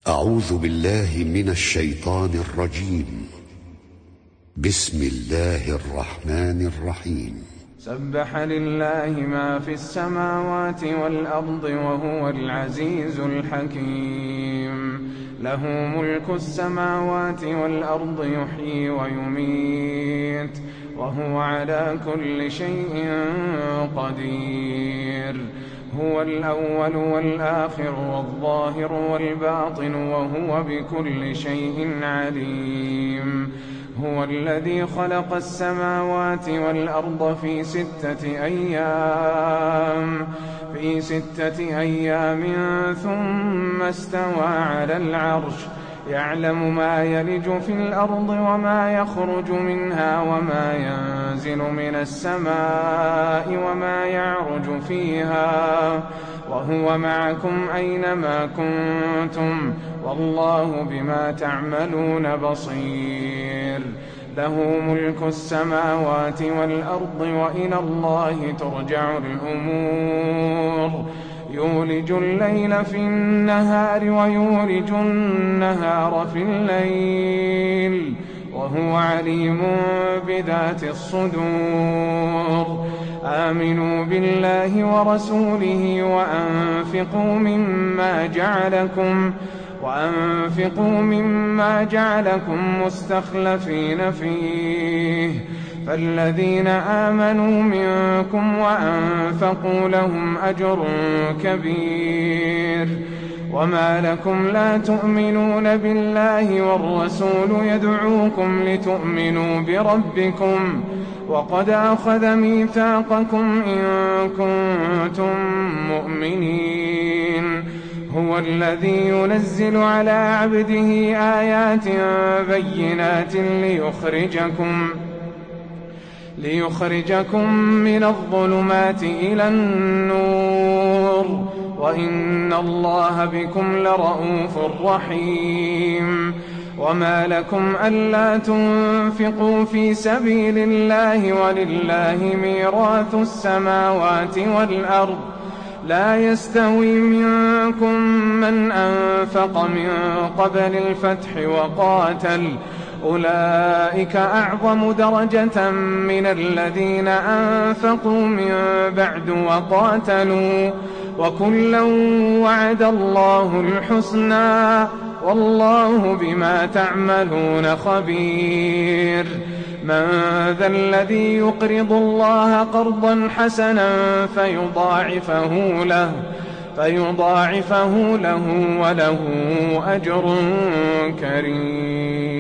أعوذ بالله من الشيطان الرجيم. بسم الله الرحمن الرحيم. سبح لله ما في السماوات والأرض وهو العزيز الحكيم. له ملك السماوات والأرض يحيي ويميت وهو على كل شيء قدير. هو الأول والآخر والظاهر والباطن وهو بكل شيء عليم. هو الذي خلق السماوات والأرض في 6 أيام ثم استوى على العرش يعلم ما يلج في الأرض وما يخرج منها وما ينزل من السماء وما يعرج فيها وهو معكم أينما كنتم والله بما تعملون بصير. له ملك السماوات والأرض وإلى الله ترجع الأمور. يولج الليل في النهار ويولج النهار في الليل وهو عليم بذات الصدور. آمنوا بالله ورسوله وأنفقوا مما جعلكم مستخلفين فيه فالذين آمنوا منكم وأنفقوا لهم أجر كبير. وما لكم لا تؤمنون بالله والرسول يدعوكم لتؤمنوا بربكم وقد أخذ ميثاقكم إن كنتم مؤمنين. هو الذي ينزل على عبده آيات بينات ليخرجكم من الظلمات إلى النور وإن الله بكم لرءوف رحيم. وما لكم ألا تنفقوا في سبيل الله ولله ميراث السماوات والأرض لا يستوي منكم من أنفق من قبل الفتح وقاتل أولئك أعظم درجة من الذين أنفقوا من بعد وقاتلوا وكلا وعد الله الحسنى والله بما تعملون خبير. من ذا الذي يقرض الله قرضا حسنا فيضاعفه له وله أجر كريم.